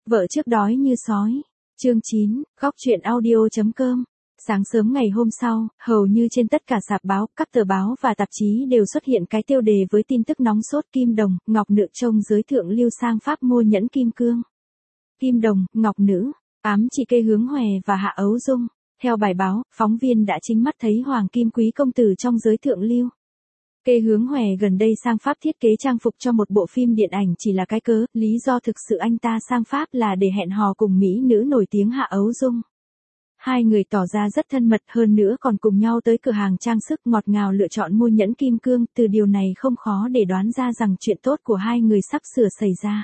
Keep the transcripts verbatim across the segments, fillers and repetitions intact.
Vợ trước đói như sói. Chương chín, góc truyện audio.com. Sáng sớm ngày hôm sau, hầu như trên tất cả sạp báo, các tờ báo và tạp chí đều xuất hiện cái tiêu đề với tin tức nóng sốt Kim Đồng, Ngọc Nữ trông giới thượng lưu sang Pháp mua nhẫn kim cương. Kim Đồng, Ngọc Nữ, ám chị Kê Hướng Hòe và Hạ Ấu Dung. Theo bài báo, phóng viên đã chính mắt thấy Hoàng Kim Quý công tử trong giới thượng lưu. Kê Hướng Hòe gần đây sang Pháp thiết kế trang phục cho một bộ phim điện ảnh chỉ là cái cớ, lý do thực sự anh ta sang Pháp là để hẹn hò cùng mỹ nữ nổi tiếng Hạ Ấu Dung. Hai người tỏ ra rất thân mật, hơn nữa còn cùng nhau tới cửa hàng trang sức ngọt ngào lựa chọn mua nhẫn kim cương, từ điều này không khó để đoán ra rằng chuyện tốt của hai người sắp sửa xảy ra.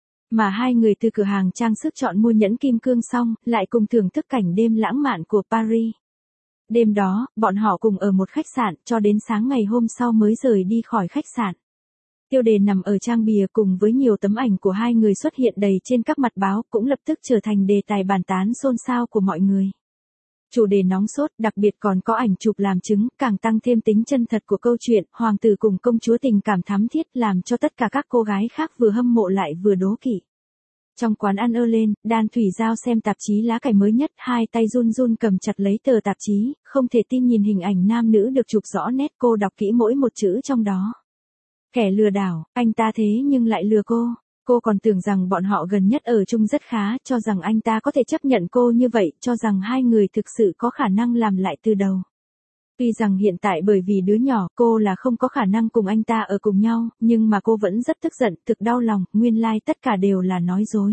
Mà hai người từ cửa hàng trang sức chọn mua nhẫn kim cương xong, lại cùng thưởng thức cảnh đêm lãng mạn của Paris. Đêm đó, bọn họ cùng ở một khách sạn, cho đến sáng ngày hôm sau mới rời đi khỏi khách sạn. Tiêu đề nằm ở trang bìa cùng với nhiều tấm ảnh của hai người xuất hiện đầy trên các mặt báo, cũng lập tức trở thành đề tài bàn tán xôn xao của mọi người. Chủ đề nóng sốt, đặc biệt còn có ảnh chụp làm chứng, càng tăng thêm tính chân thật của câu chuyện, hoàng tử cùng công chúa tình cảm thắm thiết, làm cho tất cả các cô gái khác vừa hâm mộ lại vừa đố kỵ. Trong quán ăn ơ lên, Đan Thủy Giao xem tạp chí lá cải mới nhất, hai tay run run cầm chặt lấy tờ tạp chí, không thể tin nhìn hình ảnh nam nữ được chụp rõ nét, cô đọc kỹ mỗi một chữ trong đó. Kẻ lừa đảo, anh ta thế nhưng lại lừa cô. Cô còn tưởng rằng bọn họ gần nhất ở chung rất khá, cho rằng anh ta có thể chấp nhận cô như vậy, cho rằng hai người thực sự có khả năng làm lại từ đầu. Tuy rằng hiện tại bởi vì đứa nhỏ, cô là không có khả năng cùng anh ta ở cùng nhau, nhưng mà cô vẫn rất tức giận, thực đau lòng, nguyên lai tất cả đều là nói dối.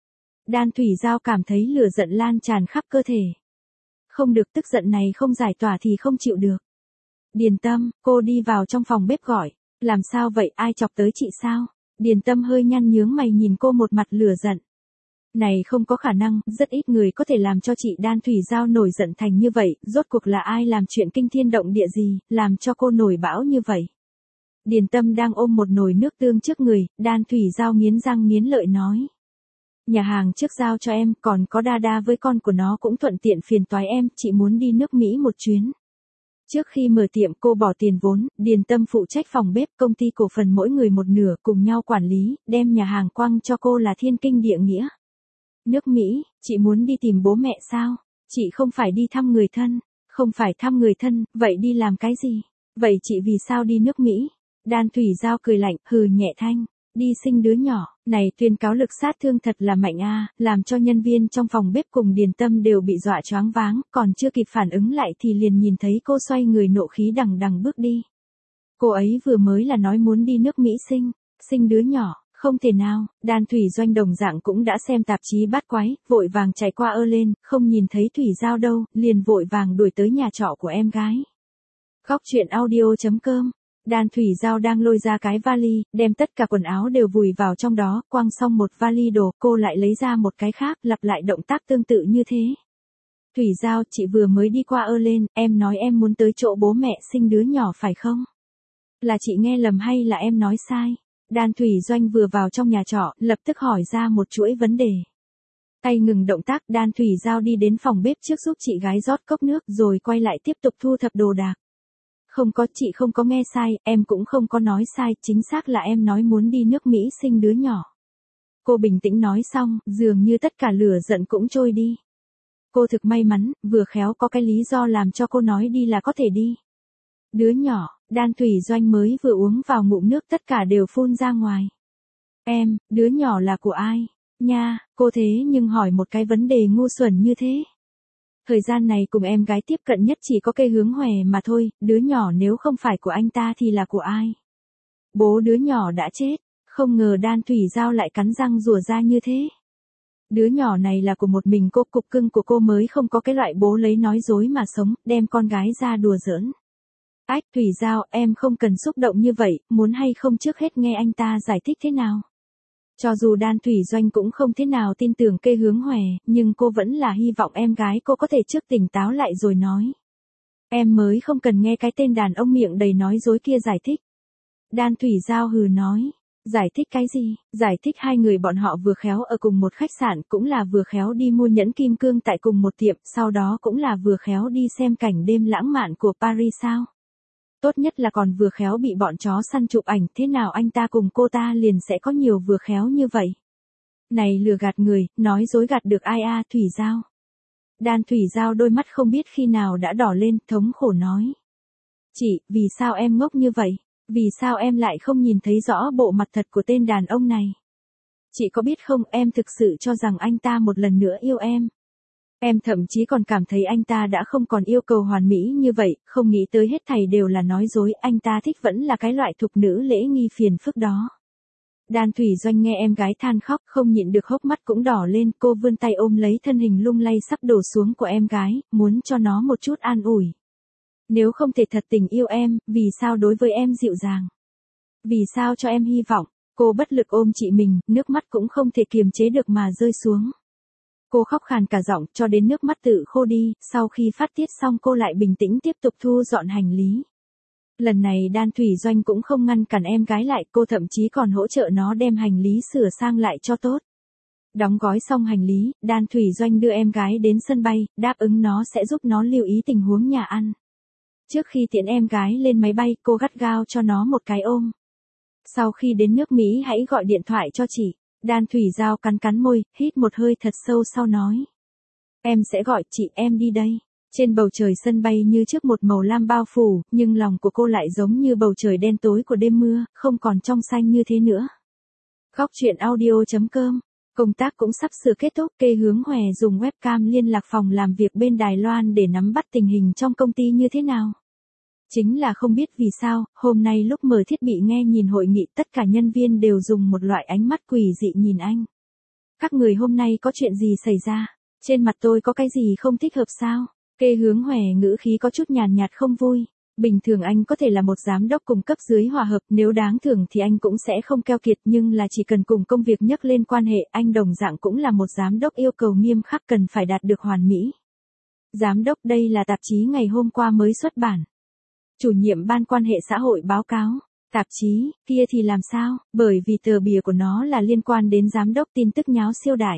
Đan Thủy Giao cảm thấy lửa giận lan tràn khắp cơ thể. Không được, tức giận này không giải tỏa thì không chịu được. Điền Tâm, cô đi vào trong phòng bếp gọi, làm sao vậy, ai chọc tới chị sao? Điền Tâm hơi nhăn nhướng mày nhìn cô một mặt lửa giận. Này không có khả năng, rất ít người có thể làm cho chị Đan Thủy Giao nổi giận thành như vậy, rốt cuộc là ai làm chuyện kinh thiên động địa gì, làm cho cô nổi bão như vậy. Điền Tâm đang ôm một nồi nước tương trước người, Đan Thủy Giao nghiến răng nghiến lợi nói. Nhà hàng trước giao cho em, còn có Đa Đa với con của nó cũng thuận tiện phiền toái em, chị muốn đi nước Mỹ một chuyến. Trước khi mở tiệm cô bỏ tiền vốn, Điền Tâm phụ trách phòng bếp, công ty cổ phần mỗi người một nửa, cùng nhau quản lý, đem nhà hàng quăng cho cô là thiên kinh địa nghĩa. Nước Mỹ, chị muốn đi tìm bố mẹ sao? Chị không phải đi thăm người thân, không phải thăm người thân, vậy đi làm cái gì? Vậy chị vì sao đi nước Mỹ? Đan Thủy Giao cười lạnh, hừ nhẹ thanh, đi sinh đứa nhỏ, này tuyên cáo lực sát thương thật là mạnh a, làm cho nhân viên trong phòng bếp cùng Điền Tâm đều bị dọa choáng váng, còn chưa kịp phản ứng lại thì liền nhìn thấy cô xoay người nộ khí đằng đằng bước đi. Cô ấy vừa mới là nói muốn đi nước Mỹ sinh, sinh đứa nhỏ. Không thể nào, Đan Thủy Doanh đồng dạng cũng đã xem tạp chí bát quái, vội vàng chạy qua ơ lên, không nhìn thấy Thủy Giao đâu, liền vội vàng đuổi tới nhà trọ của em gái. Góc truyện audio.com. Đan Thủy Giao đang lôi ra cái vali, đem tất cả quần áo đều vùi vào trong đó, quăng xong một vali đồ, cô lại lấy ra một cái khác, lặp lại động tác tương tự như thế. Thủy Giao, chị vừa mới đi qua ơ lên, em nói em muốn tới chỗ bố mẹ sinh đứa nhỏ phải không? Là chị nghe lầm hay là em nói sai? Đan Thủy Doanh vừa vào trong nhà trọ, lập tức hỏi ra một chuỗi vấn đề. Tay ngừng động tác, Đan Thủy Giao đi đến phòng bếp trước giúp chị gái rót cốc nước rồi quay lại tiếp tục thu thập đồ đạc. Không có, chị không có nghe sai, em cũng không có nói sai, chính xác là em nói muốn đi nước Mỹ sinh đứa nhỏ. Cô bình tĩnh nói xong, dường như tất cả lửa giận cũng trôi đi. Cô thực may mắn, vừa khéo có cái lý do làm cho cô nói đi là có thể đi. Đứa nhỏ, Đan Thủy Doanh mới vừa uống vào ngụm nước tất cả đều phun ra ngoài. Em, đứa nhỏ là của ai? Nha, cô thế nhưng hỏi một cái vấn đề ngu xuẩn như thế. Thời gian này cùng em gái tiếp cận nhất chỉ có Kê Hướng Hòe mà thôi, đứa nhỏ nếu không phải của anh ta thì là của ai? Bố đứa nhỏ đã chết, không ngờ Đan Thủy Giao lại cắn răng rủa ra như thế. Đứa nhỏ này là của một mình cô, cục cưng của cô mới không có cái loại bố lấy nói dối mà sống, đem con gái ra đùa giỡn. Ách, Thủy Giao, em không cần xúc động như vậy, muốn hay không trước hết nghe anh ta giải thích thế nào. Cho dù Đan Thủy Doanh cũng không thế nào tin tưởng Kê Hướng Hòe, nhưng cô vẫn là hy vọng em gái cô có thể trước tỉnh táo lại rồi nói. Em mới không cần nghe cái tên đàn ông miệng đầy nói dối kia giải thích. Đan Thủy Giao hừ nói. Giải thích cái gì? Giải thích hai người bọn họ vừa khéo ở cùng một khách sạn, cũng là vừa khéo đi mua nhẫn kim cương tại cùng một tiệm, sau đó cũng là vừa khéo đi xem cảnh đêm lãng mạn của Paris sao? Tốt nhất là còn vừa khéo bị bọn chó săn chụp ảnh, thế nào anh ta cùng cô ta liền sẽ có nhiều vừa khéo như vậy. Này lừa gạt người, nói dối gạt được ai a Thủy Giao. Đan Thủy Giao đôi mắt không biết khi nào đã đỏ lên, thống khổ nói. Chị, vì sao em ngốc như vậy? Vì sao em lại không nhìn thấy rõ bộ mặt thật của tên đàn ông này? Chị có biết không, em thực sự cho rằng anh ta một lần nữa yêu em. Em thậm chí còn cảm thấy anh ta đã không còn yêu cầu hoàn mỹ như vậy, không nghĩ tới hết thảy đều là nói dối, anh ta thích vẫn là cái loại thục nữ lễ nghi phiền phức đó. Đan Thủy Doanh nghe em gái than khóc, không nhịn được hốc mắt cũng đỏ lên, cô vươn tay ôm lấy thân hình lung lay sắp đổ xuống của em gái, muốn cho nó một chút an ủi. Nếu không thể thật tình yêu em, vì sao đối với em dịu dàng? Vì sao cho em hy vọng? Cô bất lực ôm chị mình, nước mắt cũng không thể kiềm chế được mà rơi xuống. Cô khóc khàn cả giọng, cho đến nước mắt tự khô đi, sau khi phát tiết xong cô lại bình tĩnh tiếp tục thu dọn hành lý. Lần này Đan Thủy Doanh cũng không ngăn cản em gái lại, cô thậm chí còn hỗ trợ nó đem hành lý sửa sang lại cho tốt. Đóng gói xong hành lý, Đan Thủy Doanh đưa em gái đến sân bay, đáp ứng nó sẽ giúp nó lưu ý tình huống nhà ăn. Trước khi tiễn em gái lên máy bay, cô gắt gao cho nó một cái ôm. Sau khi đến nước Mỹ hãy gọi điện thoại cho chị. Đan Thủy Giao cắn cắn môi, hít một hơi thật sâu sau nói. Em sẽ gọi chị, em đi đây. Trên bầu trời sân bay như trước một màu lam bao phủ, nhưng lòng của cô lại giống như bầu trời đen tối của đêm mưa, không còn trong xanh như thế nữa. Góc truyện audio chấm com. Công tác cũng sắp sửa kết thúc, Kê Hướng Hòe dùng webcam liên lạc phòng làm việc bên Đài Loan để nắm bắt tình hình trong công ty như thế nào. Chính là không biết vì sao, hôm nay lúc mở thiết bị nghe nhìn hội nghị tất cả nhân viên đều dùng một loại ánh mắt quỷ dị nhìn anh. Các người hôm nay có chuyện gì xảy ra? Trên mặt tôi có cái gì không thích hợp sao? Kê Hướng Hòe ngữ khí có chút nhàn nhạt không vui. Bình thường anh có thể là một giám đốc cùng cấp dưới hòa hợp, nếu đáng thường thì anh cũng sẽ không keo kiệt, nhưng là chỉ cần cùng công việc nhắc lên quan hệ, anh đồng dạng cũng là một giám đốc yêu cầu nghiêm khắc cần phải đạt được hoàn mỹ. Giám đốc, đây là tạp chí ngày hôm qua mới xuất bản. Chủ nhiệm ban quan hệ xã hội báo cáo. Tạp chí, kia thì làm sao, bởi vì tờ bìa của nó là liên quan đến giám đốc tin tức nháo siêu đại.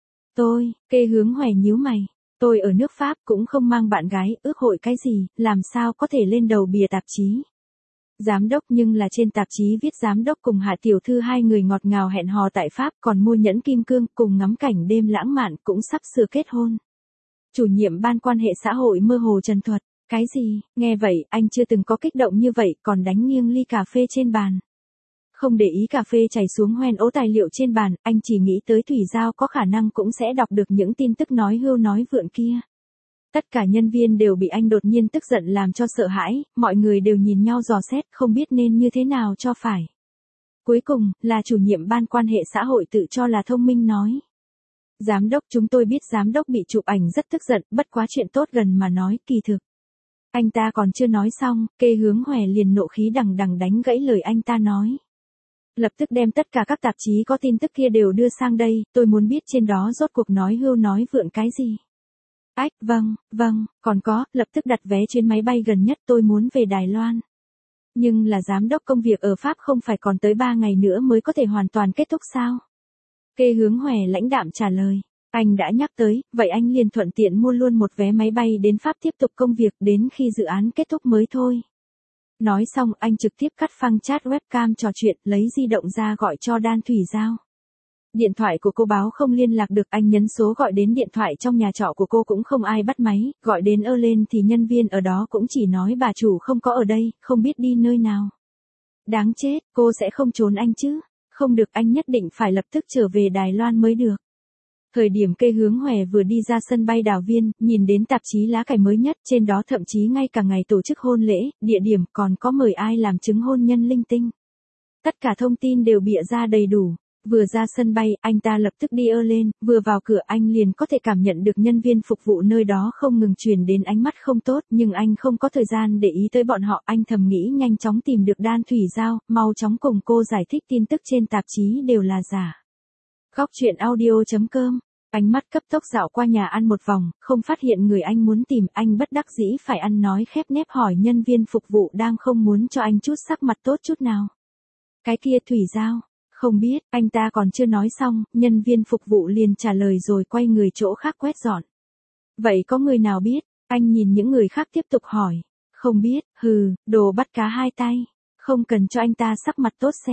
Tôi, Kê Hướng Hòe nhíu mày. Tôi ở nước Pháp cũng không mang bạn gái, ước hội cái gì, làm sao có thể lên đầu bìa tạp chí. Giám đốc, nhưng là trên tạp chí viết giám đốc cùng Hạ tiểu thư hai người ngọt ngào hẹn hò tại Pháp, còn mua nhẫn kim cương, cùng ngắm cảnh đêm lãng mạn, cũng sắp sửa kết hôn. Chủ nhiệm ban quan hệ xã hội mơ hồ trần thuật. Cái gì? Nghe vậy, anh chưa từng có kích động như vậy, còn đánh nghiêng ly cà phê trên bàn. Không để ý cà phê chảy xuống hoen ố tài liệu trên bàn, anh chỉ nghĩ tới Thủy Giao có khả năng cũng sẽ đọc được những tin tức nói hưu nói vượn kia. Tất cả nhân viên đều bị anh đột nhiên tức giận làm cho sợ hãi, mọi người đều nhìn nhau dò xét, không biết nên như thế nào cho phải. Cuối cùng, là chủ nhiệm ban quan hệ xã hội tự cho là thông minh nói. Giám đốc, chúng tôi biết giám đốc bị chụp ảnh rất tức giận, bất quá chuyện tốt gần mà nói, kỳ thực. Anh ta còn chưa nói xong, Kê Hướng Hòe liền nộ khí đằng đằng đánh gãy lời anh ta nói. Lập tức đem tất cả các tạp chí có tin tức kia đều đưa sang đây, tôi muốn biết trên đó rốt cuộc nói hưu nói vượn cái gì. Ách, vâng, vâng, còn có, lập tức đặt vé chuyến máy bay gần nhất, tôi muốn về Đài Loan. Nhưng là giám đốc công việc ở Pháp không phải còn tới ba ngày nữa mới có thể hoàn toàn kết thúc sao? Kê Hướng Hòe lãnh đạm trả lời. Anh đã nhắc tới, vậy anh liền thuận tiện mua luôn một vé máy bay đến Pháp tiếp tục công việc đến khi dự án kết thúc mới thôi. Nói xong anh trực tiếp cắt phăng chat webcam trò chuyện, lấy di động ra gọi cho Đan Thủy Giao. Điện thoại của cô báo không liên lạc được, anh nhấn số gọi đến điện thoại trong nhà trọ của cô cũng không ai bắt máy, gọi đến ơ lên thì nhân viên ở đó cũng chỉ nói bà chủ không có ở đây, không biết đi nơi nào. Đáng chết, cô sẽ không trốn anh chứ? Không được, anh nhất định phải lập tức trở về Đài Loan mới được. Thời điểm Kê Hướng Hòe vừa đi ra sân bay Đào Viên, nhìn đến tạp chí lá cải mới nhất, trên đó thậm chí ngay cả ngày tổ chức hôn lễ, địa điểm còn có mời ai làm chứng hôn nhân linh tinh. Tất cả thông tin đều bịa ra đầy đủ. Vừa ra sân bay, anh ta lập tức đi ơ lên, vừa vào cửa anh liền có thể cảm nhận được nhân viên phục vụ nơi đó không ngừng truyền đến ánh mắt không tốt, nhưng anh không có thời gian để ý tới bọn họ, anh thầm nghĩ nhanh chóng tìm được Đan Thủy Giao, mau chóng cùng cô giải thích tin tức trên tạp chí đều là giả. Góc truyện audio chấm com. Ánh mắt cấp tốc dạo qua nhà ăn một vòng, không phát hiện người anh muốn tìm, anh bất đắc dĩ phải ăn nói khép nép hỏi nhân viên phục vụ đang không muốn cho anh chút sắc mặt tốt chút nào. Cái kia Thủy Giao, không biết, anh ta còn chưa nói xong, nhân viên phục vụ liền trả lời rồi quay người chỗ khác quét dọn. Vậy có người nào biết? Anh nhìn những người khác tiếp tục hỏi. Không biết, hừ, đồ bắt cá hai tay. Không cần cho anh ta sắc mặt tốt xem.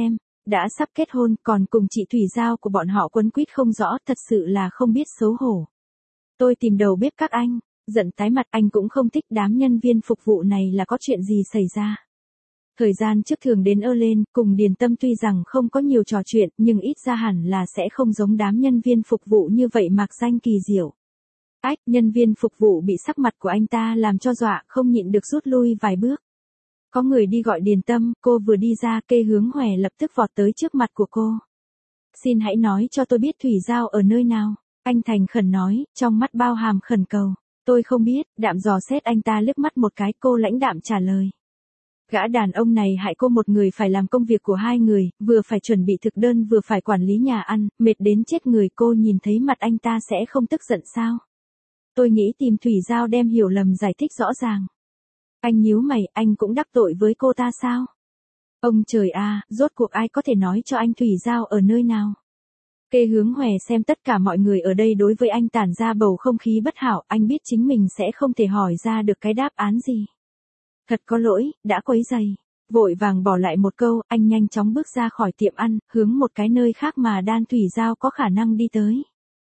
đã sắp kết hôn, còn cùng chị Thủy Giao của bọn họ quấn quýt không rõ, thật sự là không biết xấu hổ. Tôi tìm đầu bếp các anh, giận tái mặt, anh cũng không thích đám nhân viên phục vụ này, là có chuyện gì xảy ra. Thời gian trước thường đến ơ lên, cùng Điền Tâm tuy rằng không có nhiều trò chuyện, nhưng ít ra hẳn là sẽ không giống đám nhân viên phục vụ như vậy mạc danh kỳ diệu. Ách, nhân viên phục vụ bị sắc mặt của anh ta làm cho dọa, không nhịn được rút lui vài bước. Có người đi gọi Điền Tâm, cô vừa đi ra, Kê Hướng Hòe lập tức vọt tới trước mặt của cô. Xin hãy nói cho tôi biết Thủy Giao ở nơi nào. Anh thành khẩn nói, trong mắt bao hàm khẩn cầu. Tôi không biết, đạm dò xét anh ta liếc mắt một cái, cô lãnh đạm trả lời. Gã đàn ông này hại cô một người phải làm công việc của hai người, vừa phải chuẩn bị thực đơn vừa phải quản lý nhà ăn, mệt đến chết người. Cô nhìn thấy mặt anh ta sẽ không tức giận sao? Tôi nghĩ tìm Thủy Giao đem hiểu lầm giải thích rõ ràng. Anh nhíu mày, anh cũng đắc tội với cô ta sao? Ông trời à, rốt cuộc ai có thể nói cho anh Thủy Giao ở nơi nào? Kê Hướng Hòe xem tất cả mọi người ở đây đối với anh tản ra bầu không khí bất hảo, anh biết chính mình sẽ không thể hỏi ra được cái đáp án gì. Thật có lỗi, đã quấy rầy. Vội vàng bỏ lại một câu, anh nhanh chóng bước ra khỏi tiệm ăn, hướng một cái nơi khác mà Đan Thủy Giao có khả năng đi tới.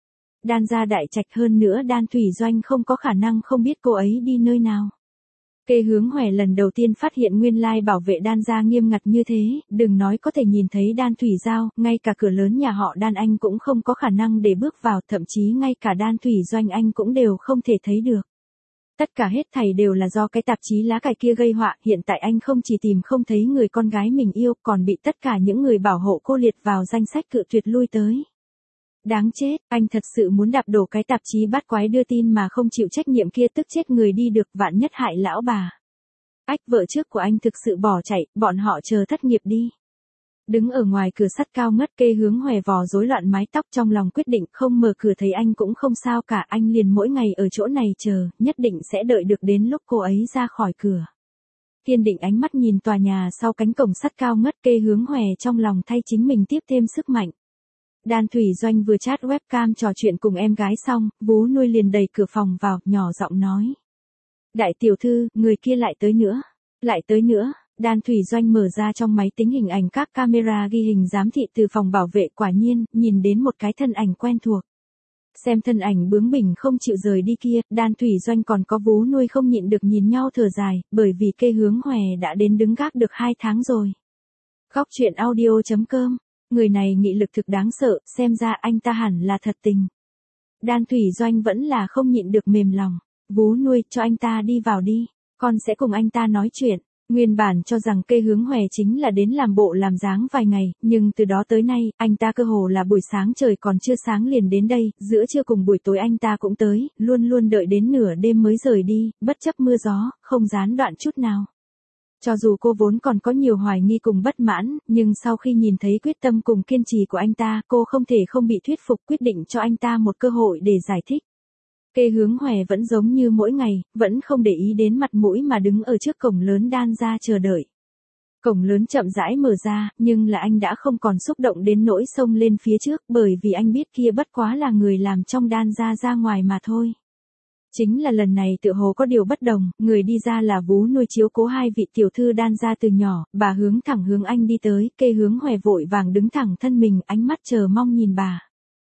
Đan gia đại trạch, hơn nữa Đan Thủy Doanh không có khả năng không biết cô ấy đi nơi nào. Kê Hướng Hòe lần đầu tiên phát hiện nguyên lai bảo vệ Đan gia nghiêm ngặt như thế, đừng nói có thể nhìn thấy Đan Thủy Giao, ngay cả cửa lớn nhà họ Đan anh cũng không có khả năng để bước vào, thậm chí ngay cả Đan Thủy Doanh anh cũng đều không thể thấy được. Tất cả hết thảy đều là do cái tạp chí lá cải kia gây họa, hiện tại anh không chỉ tìm không thấy người con gái mình yêu, còn bị tất cả những người bảo hộ cô liệt vào danh sách cự tuyệt lui tới. Đáng chết, anh thật sự muốn đạp đổ cái tạp chí bát quái đưa tin mà không chịu trách nhiệm kia, tức chết người đi được, vạn nhất hại lão bà. Ách, vợ trước của anh thực sự bỏ chạy, bọn họ chờ thất nghiệp đi. Đứng ở ngoài cửa sắt cao ngất, Kê Hướng Hòe vò rối loạn mái tóc, trong lòng quyết định không mở cửa thấy anh cũng không sao cả, anh liền mỗi ngày ở chỗ này chờ, nhất định sẽ đợi được đến lúc cô ấy ra khỏi cửa. Kiên định ánh mắt nhìn tòa nhà sau cánh cổng sắt cao ngất, Kê Hướng Hòe trong lòng thay chính mình tiếp thêm sức mạnh. Đan Thủy Doanh vừa chat webcam trò chuyện cùng em gái xong, Vú Nuôi liền đẩy cửa phòng vào, nhỏ giọng nói. Đại tiểu thư, người kia lại tới nữa. Lại tới nữa. Đan Thủy Doanh mở ra trong máy tính hình ảnh các camera ghi hình giám thị từ phòng bảo vệ, quả nhiên, nhìn đến một cái thân ảnh quen thuộc. Xem thân ảnh bướng bỉnh không chịu rời đi kia, Đan Thủy Doanh còn có Vú Nuôi không nhịn được nhìn nhau thở dài, bởi vì Kê Hướng Hòe đã đến đứng gác được hai tháng rồi. Góc truyện audio chấm com. Người này nghị lực thực đáng sợ, xem ra anh ta hẳn là thật tình. Đan Thủy Doanh vẫn là không nhịn được mềm lòng. Vú Nuôi, cho anh ta đi vào đi, con sẽ cùng anh ta nói chuyện. Nguyên bản cho rằng Kê Hướng Hòe chính là đến làm bộ làm dáng vài ngày, nhưng từ đó tới nay, anh ta cơ hồ là buổi sáng trời còn chưa sáng liền đến đây, giữa trưa cùng buổi tối anh ta cũng tới, luôn luôn đợi đến nửa đêm mới rời đi, bất chấp mưa gió, không gián đoạn chút nào. Cho dù cô vốn còn có nhiều hoài nghi cùng bất mãn, nhưng sau khi nhìn thấy quyết tâm cùng kiên trì của anh ta, cô không thể không bị thuyết phục, quyết định cho anh ta một cơ hội để giải thích. Kê Hướng Hòe vẫn giống như mỗi ngày, vẫn không để ý đến mặt mũi mà đứng ở trước cổng lớn Đan gia chờ đợi. Cổng lớn chậm rãi mở ra, nhưng là anh đã không còn xúc động đến nỗi xông lên phía trước, bởi vì anh biết kia bất quá là người làm trong Đan gia ra ngoài mà thôi. Chính là lần này tựa hồ có điều bất đồng, người đi ra là Vú Nuôi chiếu cố hai vị tiểu thư Đan gia từ nhỏ, bà hướng thẳng hướng anh đi tới, Kê Hướng Hòe vội vàng đứng thẳng thân mình, ánh mắt chờ mong nhìn bà.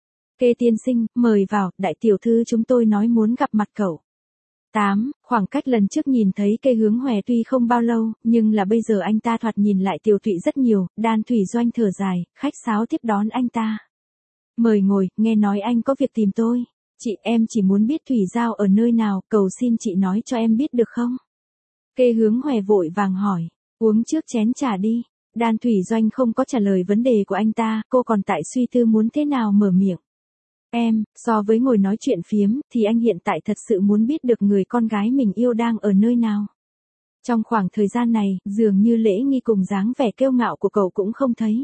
Kê tiên sinh, mời vào, đại tiểu thư chúng tôi nói muốn gặp mặt cậu. tám. Khoảng cách lần trước nhìn thấy Kê Hướng Hòe tuy không bao lâu, nhưng là bây giờ anh ta thoạt nhìn lại tiều tụy rất nhiều, Đan Thủy Doanh thở dài, khách sáo tiếp đón anh ta. Mời ngồi, nghe nói anh có việc tìm tôi. Chị, em chỉ muốn biết Thủy Giao ở nơi nào, cầu xin chị nói cho em biết được không? Kê Hướng Hòe vội vàng hỏi, uống trước chén trà đi. Đan Thủy Doanh không có trả lời vấn đề của anh ta, cô còn tại suy tư muốn thế nào mở miệng. Em, so với ngồi nói chuyện phiếm, thì anh hiện tại thật sự muốn biết được người con gái mình yêu đang ở nơi nào. Trong khoảng thời gian này, dường như lễ nghi cùng dáng vẻ kiêu ngạo của cậu cũng không thấy.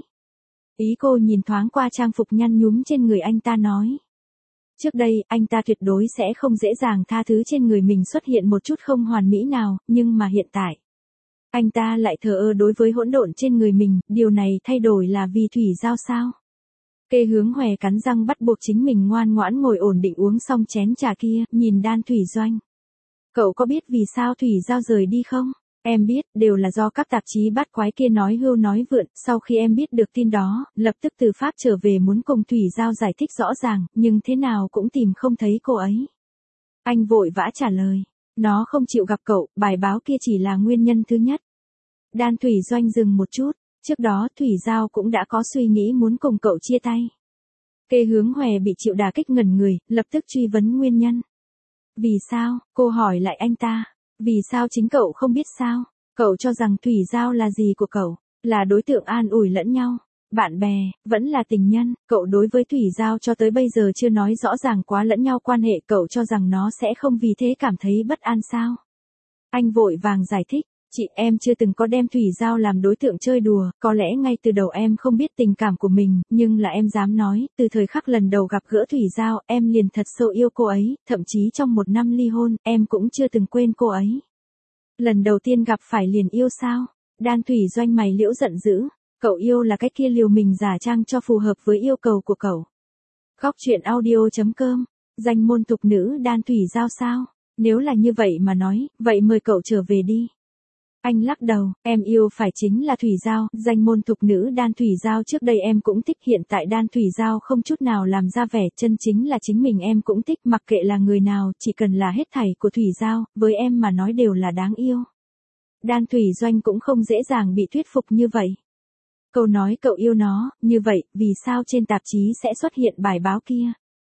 Ý cô nhìn thoáng qua trang phục nhăn nhúm trên người anh ta nói. Trước đây, anh ta tuyệt đối sẽ không dễ dàng tha thứ trên người mình xuất hiện một chút không hoàn mỹ nào, nhưng mà hiện tại, anh ta lại thờ ơ đối với hỗn độn trên người mình, điều này thay đổi là vì Thủy Giao sao? Kê Hướng Hòe cắn răng bắt buộc chính mình ngoan ngoãn ngồi ổn định uống xong chén trà kia, nhìn Đan Thủy Doanh. Cậu có biết vì sao Thủy Giao rời đi không? Em biết, đều là do các tạp chí bát quái kia nói hưu nói vượn, sau khi em biết được tin đó, lập tức từ Pháp trở về muốn cùng Thủy Giao giải thích rõ ràng, nhưng thế nào cũng tìm không thấy cô ấy. Anh vội vã trả lời, nó không chịu gặp cậu, bài báo kia chỉ là nguyên nhân thứ nhất. Đan Thủy Doanh dừng một chút, trước đó Thủy Giao cũng đã có suy nghĩ muốn cùng cậu chia tay. Kê Hướng Hòe bị chịu đả kích ngẩn người, lập tức truy vấn nguyên nhân. Vì sao, cô hỏi lại anh ta, vì sao chính cậu không biết sao, cậu cho rằng Thủy Giao là gì của cậu, là đối tượng an ủi lẫn nhau, bạn bè, vẫn là tình nhân, cậu đối với Thủy Giao cho tới bây giờ chưa nói rõ ràng quá lẫn nhau quan hệ, cậu cho rằng nó sẽ không vì thế cảm thấy bất an sao. Anh vội vàng giải thích, chị em chưa từng có đem Thủy Giao làm đối tượng chơi đùa, có lẽ ngay từ đầu em không biết tình cảm của mình, nhưng là em dám nói, từ thời khắc lần đầu gặp gỡ Thủy Giao, em liền thật sâu yêu cô ấy, thậm chí trong một năm ly hôn, em cũng chưa từng quên cô ấy. Lần đầu tiên gặp phải liền yêu sao? Đan Thủy Doanh mày liễu giận dữ, cậu yêu là cái kia liều mình giả trang cho phù hợp với yêu cầu của cậu. Góc truyện audio chấm com, danh môn tục nữ Đan Thủy Giao sao? Nếu là như vậy mà nói, vậy mời cậu trở về đi. Anh lắc đầu, em yêu phải chính là Thủy Giao, danh môn thục nữ Đan Thủy Giao trước đây em cũng thích, hiện tại Đan Thủy Giao không chút nào làm ra vẻ, chân chính là chính mình em cũng thích, mặc kệ là người nào, chỉ cần là hết thảy của Thủy Giao, với em mà nói đều là đáng yêu. Đan Thủy Doanh cũng không dễ dàng bị thuyết phục như vậy. Câu nói cậu yêu nó, như vậy, vì sao trên tạp chí sẽ xuất hiện bài báo kia?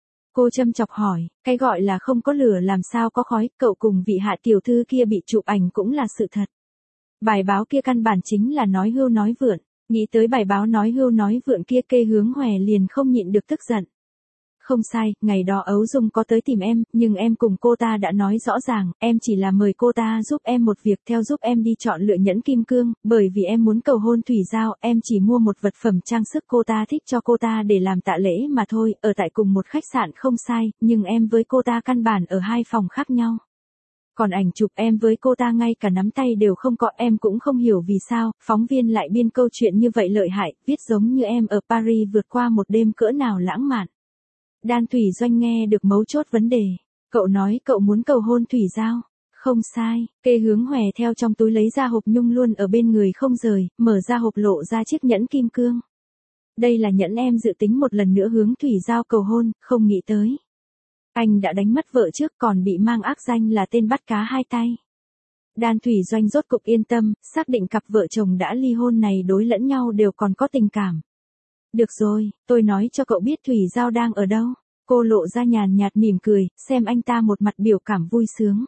Cô châm chọc hỏi, cái gọi là không có lửa làm sao có khói, cậu cùng vị hạ tiểu thư kia bị chụp ảnh cũng là sự thật. Bài báo kia căn bản chính là nói hưu nói vượn, nghĩ tới bài báo nói hưu nói vượn kia Kê Hướng Hòe liền không nhịn được tức giận. Không sai, ngày đó Ấu Dung có tới tìm em, nhưng em cùng cô ta đã nói rõ ràng, em chỉ là mời cô ta giúp em một việc, theo giúp em đi chọn lựa nhẫn kim cương, bởi vì em muốn cầu hôn Thủy Giao, em chỉ mua một vật phẩm trang sức cô ta thích cho cô ta để làm tạ lễ mà thôi, ở tại cùng một khách sạn không sai, nhưng em với cô ta căn bản ở hai phòng khác nhau. Còn ảnh chụp em với cô ta ngay cả nắm tay đều không có, em cũng không hiểu vì sao, phóng viên lại biên câu chuyện như vậy lợi hại, viết giống như em ở Paris vượt qua một đêm cỡ nào lãng mạn. Đan Thủy Doanh nghe được mấu chốt vấn đề. Cậu nói cậu muốn cầu hôn Thủy Giao. Không sai, Kê Hướng Hòe theo trong túi lấy ra hộp nhung luôn ở bên người không rời, mở ra hộp lộ ra chiếc nhẫn kim cương. Đây là nhẫn em dự tính một lần nữa hướng Thủy Giao cầu hôn, không nghĩ tới. Anh đã đánh mất vợ trước còn bị mang ác danh là tên bắt cá hai tay. Đan Thủy Doanh rốt cục yên tâm, xác định cặp vợ chồng đã ly hôn này đối lẫn nhau đều còn có tình cảm. Được rồi, tôi nói cho cậu biết Thủy Giao đang ở đâu. Cô lộ ra nhàn nhạt mỉm cười, xem anh ta một mặt biểu cảm vui sướng.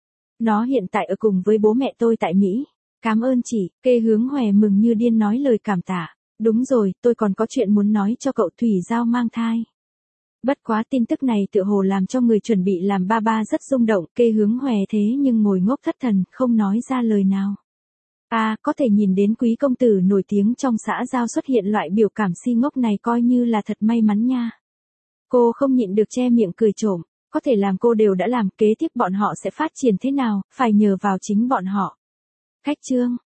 Nó hiện tại ở cùng với bố mẹ tôi tại Mỹ. Cảm ơn chị, Kê Hướng Hòe mừng như điên nói lời cảm tạ. Đúng rồi, tôi còn có chuyện muốn nói cho cậu, Thủy Giao mang thai. Bất quá tin tức này tựa hồ làm cho người chuẩn bị làm ba ba rất rung động, Kê Hướng Hòe thế nhưng ngồi ngốc thất thần, không nói ra lời nào. À, có thể nhìn đến quý công tử nổi tiếng trong xã Giao xuất hiện loại biểu cảm si ngốc này coi như là thật may mắn nha. Cô không nhịn được che miệng cười trộm, có thể làm cô đều đã làm, kế tiếp bọn họ sẽ phát triển thế nào, phải nhờ vào chính bọn họ. Khách chương